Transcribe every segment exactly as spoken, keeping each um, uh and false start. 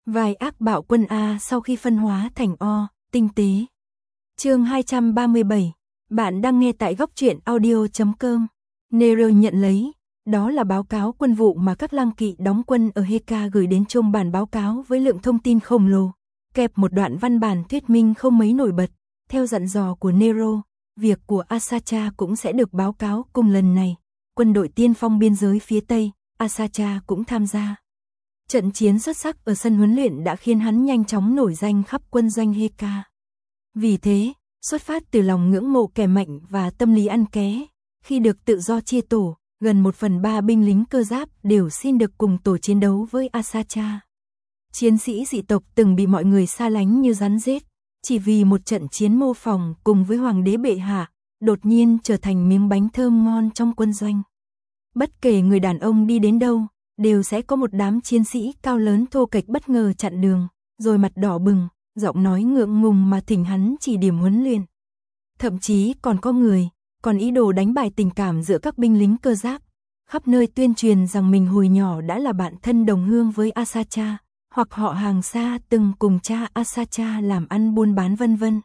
Vài ác bạo quân A sau khi phân hóa thành O, tinh tế. Chương hai trăm ba mươi bảy. Bạn đang nghe tại góc truyện audio chấm com. Nero nhận lấy, đó là báo cáo quân vụ mà các lang kỵ đóng quân ở Heka gửi đến trong bản báo cáo với lượng thông tin khổng lồ, kẹp một đoạn văn bản thuyết minh không mấy nổi bật. Theo dặn dò của Nero, việc của Asacha cũng sẽ được báo cáo cùng lần này. Quân đội tiên phong biên giới phía Tây, Asacha cũng tham gia. Trận chiến xuất sắc ở sân huấn luyện đã khiến hắn nhanh chóng nổi danh khắp quân doanh Heka. Vì thế, xuất phát từ lòng ngưỡng mộ kẻ mạnh và tâm lý ăn ké, khi được tự do chia tổ, gần một phần ba binh lính cơ giáp đều xin được cùng tổ chiến đấu với Asacha. Chiến sĩ dị tộc từng bị mọi người xa lánh như rắn rết, chỉ vì một trận chiến mô phỏng cùng với hoàng đế bệ hạ, đột nhiên trở thành miếng bánh thơm ngon trong quân doanh. Bất kể người đàn ông đi đến đâu, đều sẽ có một đám chiến sĩ cao lớn thô kệch bất ngờ chặn đường, rồi mặt đỏ bừng, giọng nói ngượng ngùng mà thỉnh hắn chỉ điểm huấn luyện. Thậm chí còn có người, còn ý đồ đánh bài tình cảm giữa các binh lính cơ giáp, khắp nơi tuyên truyền rằng mình hồi nhỏ đã là bạn thân đồng hương với Asacha, hoặc họ hàng xa từng cùng cha Asacha làm ăn buôn bán vân vân.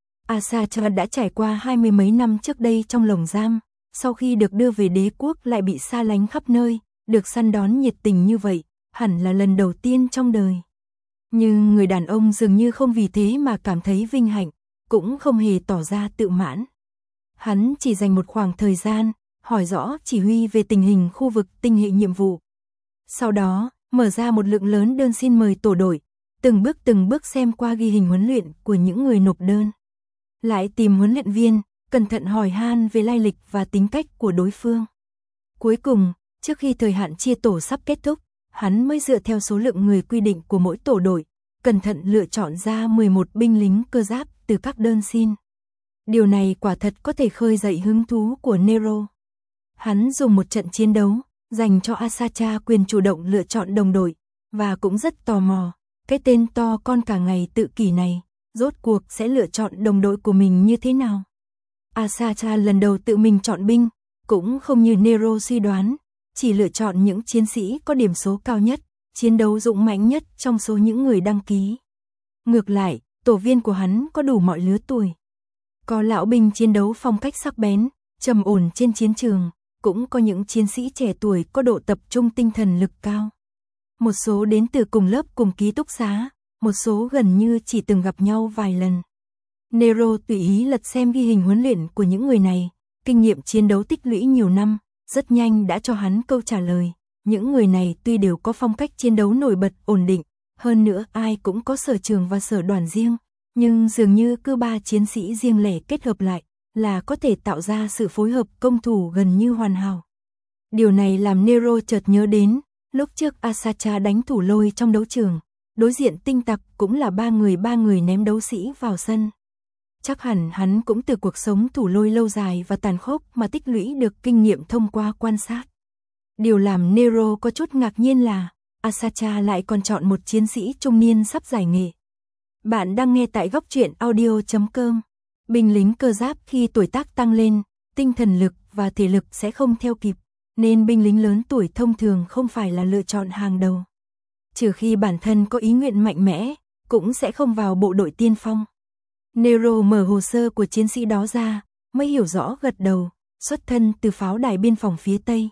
Asacha đã trải qua hai mươi mấy năm trước đây trong lồng giam, sau khi được đưa về đế quốc lại bị xa lánh khắp nơi, được săn đón nhiệt tình như vậy, hẳn là lần đầu tiên trong đời. Nhưng người đàn ông dường như không vì thế mà cảm thấy vinh hạnh, cũng không hề tỏ ra tự mãn. Hắn chỉ dành một khoảng thời gian, hỏi rõ chỉ huy về tình hình khu vực tinh hệ nhiệm vụ. Sau đó, mở ra một lượng lớn đơn xin mời tổ đội, từng bước từng bước xem qua ghi hình huấn luyện của những người nộp đơn. Lại tìm huấn luyện viên, cẩn thận hỏi han về lai lịch và tính cách của đối phương. Cuối cùng, trước khi thời hạn chia tổ sắp kết thúc, hắn mới dựa theo số lượng người quy định của mỗi tổ đội, cẩn thận lựa chọn ra mười một binh lính cơ giáp từ các đơn xin. Điều này quả thật có thể khơi dậy hứng thú của Nero. Hắn dùng một trận chiến đấu, dành cho Asacha quyền chủ động lựa chọn đồng đội, và cũng rất tò mò, cái tên to con cả ngày tự kỷ này, rốt cuộc sẽ lựa chọn đồng đội của mình như thế nào. Asacha lần đầu tự mình chọn binh, cũng không như Nero suy đoán, chỉ lựa chọn những chiến sĩ có điểm số cao nhất, chiến đấu dũng mãnh nhất trong số những người đăng ký. Ngược lại, tổ viên của hắn có đủ mọi lứa tuổi. Có lão binh chiến đấu phong cách sắc bén, trầm ổn trên chiến trường, cũng có những chiến sĩ trẻ tuổi có độ tập trung tinh thần lực cao. Một số đến từ cùng lớp cùng ký túc xá, một số gần như chỉ từng gặp nhau vài lần. Nero tùy ý lật xem ghi hình huấn luyện của những người này, kinh nghiệm chiến đấu tích lũy nhiều năm, rất nhanh đã cho hắn câu trả lời. Những người này tuy đều có phong cách chiến đấu nổi bật, ổn định, hơn nữa ai cũng có sở trường và sở đoàn riêng, nhưng dường như cứ ba chiến sĩ riêng lẻ kết hợp lại là có thể tạo ra sự phối hợp công thủ gần như hoàn hảo. Điều này làm Nero chợt nhớ đến, lúc trước Asacha đánh thủ lôi trong đấu trường, đối diện tinh tặc cũng là ba người ba người ném đấu sĩ vào sân. Chắc hẳn hắn cũng từ cuộc sống thủ lôi lâu dài và tàn khốc mà tích lũy được kinh nghiệm thông qua quan sát. Điều làm Nero có chút ngạc nhiên là, Asacha lại còn chọn một chiến sĩ trung niên sắp giải nghệ. Bạn đang nghe tại góc truyện audio chấm com. Binh lính cơ giáp khi tuổi tác tăng lên, tinh thần lực và thể lực sẽ không theo kịp, nên binh lính lớn tuổi thông thường không phải là lựa chọn hàng đầu. Trừ khi bản thân có ý nguyện mạnh mẽ, cũng sẽ không vào bộ đội tiên phong. Nero mở hồ sơ của chiến sĩ đó ra, mới hiểu rõ gật đầu, xuất thân từ pháo đài biên phòng phía Tây.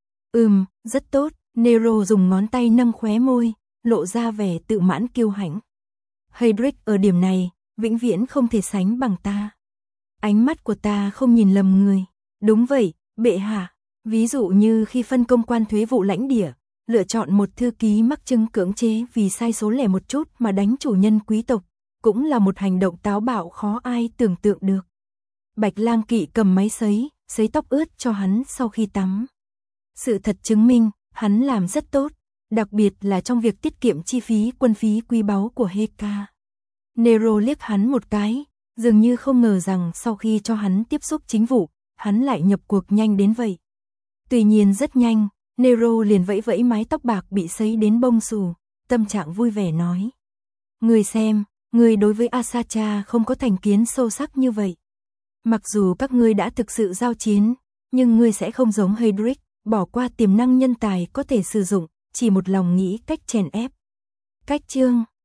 Ừm, rất tốt, Nero dùng ngón tay nâng khóe môi, lộ ra vẻ tự mãn kiêu hãnh. Heydrich ở điểm này, vĩnh viễn không thể sánh bằng ta. Ánh mắt của ta không nhìn lầm người. Đúng vậy, bệ hạ. Ví dụ như khi phân công quan thuế vụ lãnh địa, lựa chọn một thư ký mắc chứng cưỡng chế vì sai số lẻ một chút mà đánh chủ nhân quý tộc, cũng là một hành động táo bạo khó ai tưởng tượng được. Bạch lang kỵ cầm máy sấy, sấy tóc ướt cho hắn sau khi tắm. Sự thật chứng minh, hắn làm rất tốt, đặc biệt là trong việc tiết kiệm chi phí quân phí quý báu của Heka. Nero liếc hắn một cái, dường như không ngờ rằng sau khi cho hắn tiếp xúc chính vụ, hắn lại nhập cuộc nhanh đến vậy. Tuy nhiên rất nhanh, Nero liền vẫy vẫy mái tóc bạc bị sấy đến bông xù, tâm trạng vui vẻ nói. Người xem, người đối với Asacha không có thành kiến sâu sắc như vậy. Mặc dù các ngươi đã thực sự giao chiến, nhưng ngươi sẽ không giống Heydrich, bỏ qua tiềm năng nhân tài có thể sử dụng, chỉ một lòng nghĩ cách chèn ép. Cách chương